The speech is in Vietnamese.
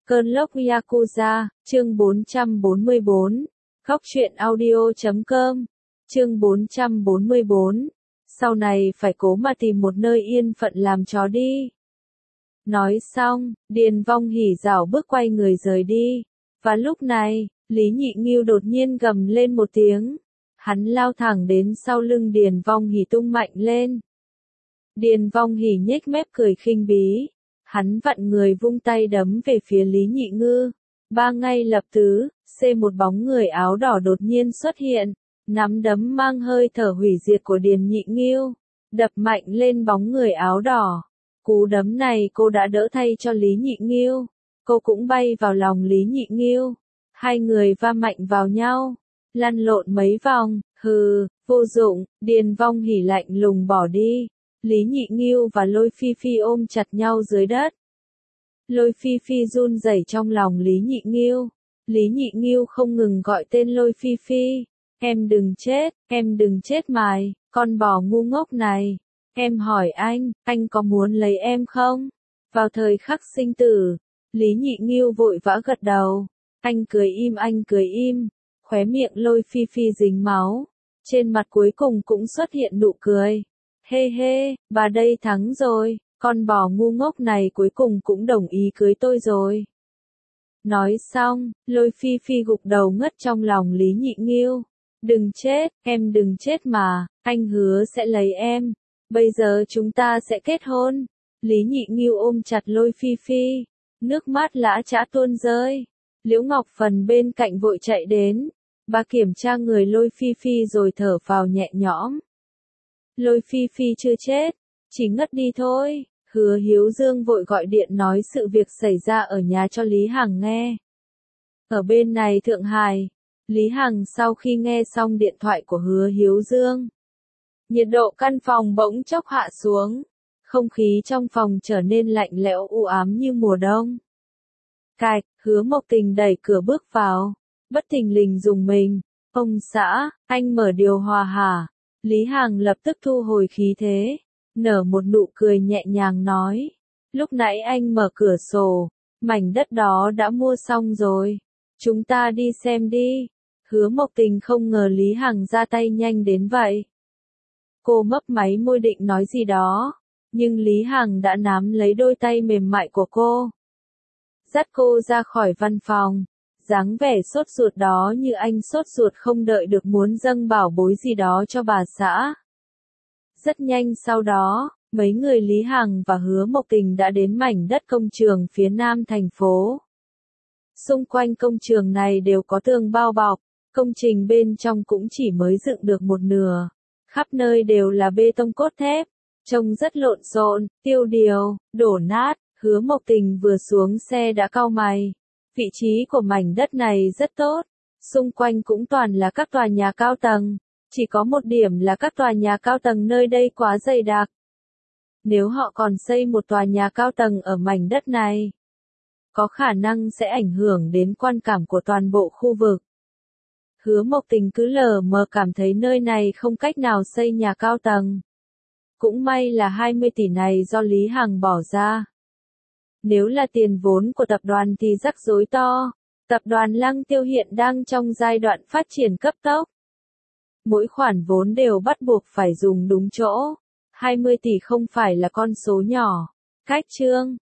Cơn lốc Yakuza, chương 444, Góc truyện audio.com, chương 444, sau này phải cố mà tìm một nơi yên phận làm chó đi. Nói xong, Điền Vong hỉ dảo bước quay người rời đi, và lúc này, Lý Nhị Nghiêu đột nhiên gầm lên một tiếng, hắn lao thẳng đến sau lưng Điền Vong hỉ tung mạnh lên. Điền Vong hỉ nhếch mép cười khinh bí. Hắn vặn người vung tay đấm về phía Lý Nhị Ngư. Ngay lập tức, một bóng người áo đỏ đột nhiên xuất hiện, nắm đấm mang hơi thở hủy diệt của Điền Nhị Nghiêu, đập mạnh lên bóng người áo đỏ. Cú đấm này cô đã đỡ thay cho Lý Nhị Nghiêu, cô cũng bay vào lòng Lý Nhị Nghiêu. Hai người va mạnh vào nhau, lăn lộn mấy vòng, hừ, vô dụng, Điền Vong hỉ lạnh lùng bỏ đi. Lý Nhị Nghiêu và Lôi Phi Phi ôm chặt nhau dưới đất. Lôi Phi Phi run rẩy trong lòng Lý Nhị Nghiêu. Lý Nhị Nghiêu không ngừng gọi tên Lôi Phi Phi. Em đừng chết mày, con bò ngu ngốc này. Em hỏi anh có muốn lấy em không? Vào thời khắc sinh tử, Lý Nhị Nghiêu vội vã gật đầu. Anh cười im, khóe miệng Lôi Phi Phi dính máu. Trên mặt cuối cùng cũng xuất hiện nụ cười. Hê, bà đây thắng rồi, con bò ngu ngốc này cuối cùng cũng đồng ý cưới tôi rồi. Nói xong, Lôi Phi Phi gục đầu ngất trong lòng Lý Nhị Nghiêu. Đừng chết, em đừng chết mà, anh hứa sẽ lấy em. Bây giờ chúng ta sẽ kết hôn. Lý Nhị Nghiêu ôm chặt Lôi Phi Phi, nước mắt lã chã tuôn rơi. Liễu Ngọc Phần bên cạnh vội chạy đến, bà kiểm tra người Lôi Phi Phi rồi thở phào nhẹ nhõm. Lôi Phi Phi chưa chết, chỉ ngất đi thôi. Hứa Hiếu Dương vội gọi điện nói sự việc xảy ra ở nhà cho Lý Hằng nghe. Ở bên này Thượng Hải, Lý Hằng sau khi nghe xong điện thoại của Hứa Hiếu Dương, nhiệt độ căn phòng bỗng chốc hạ xuống, không khí trong phòng trở nên lạnh lẽo u ám như mùa đông. Cạch, Hứa Mộc Tình đẩy cửa bước vào, bất thình lình dùng mình. Ông xã, anh mở điều hòa hả? Lý Hằng lập tức thu hồi khí thế, nở một nụ cười nhẹ nhàng nói. Lúc nãy anh mở cửa sổ, mảnh đất đó đã mua xong rồi. Chúng ta đi xem đi. Hứa Mộc Tình không ngờ Lý Hằng ra tay nhanh đến vậy. Cô mấp máy môi định nói gì đó, nhưng Lý Hằng đã nắm lấy đôi tay mềm mại của cô, dắt cô ra khỏi văn phòng. Dáng vẻ sốt ruột đó như anh sốt ruột không đợi được muốn dâng bảo bối gì đó cho bà xã. Rất nhanh sau đó, mấy người Lý Hằng và Hứa Mộc Tình đã đến mảnh đất công trường phía nam thành phố. Xung quanh công trường này đều có tường bao bọc, công trình bên trong cũng chỉ mới dựng được một nửa. Khắp nơi đều là bê tông cốt thép, trông rất lộn xộn, tiêu điều, đổ nát. Hứa Mộc Tình vừa xuống xe đã cau mày. Vị trí của mảnh đất này rất tốt, xung quanh cũng toàn là các tòa nhà cao tầng, chỉ có một điểm là các tòa nhà cao tầng nơi đây quá dày đặc. Nếu họ còn xây một tòa nhà cao tầng ở mảnh đất này, có khả năng sẽ ảnh hưởng đến quan cảm của toàn bộ khu vực. Hứa Mộc Tình cứ lờ mờ cảm thấy nơi này không cách nào xây nhà cao tầng. Cũng may là 20 tỷ này do Lý Hằng bỏ ra. Nếu là tiền vốn của tập đoàn thì rắc rối to. Tập đoàn Lăng Tiêu hiện đang trong giai đoạn phát triển cấp tốc. Mỗi khoản vốn đều bắt buộc phải dùng đúng chỗ. 20 tỷ không phải là con số nhỏ. Cách chương.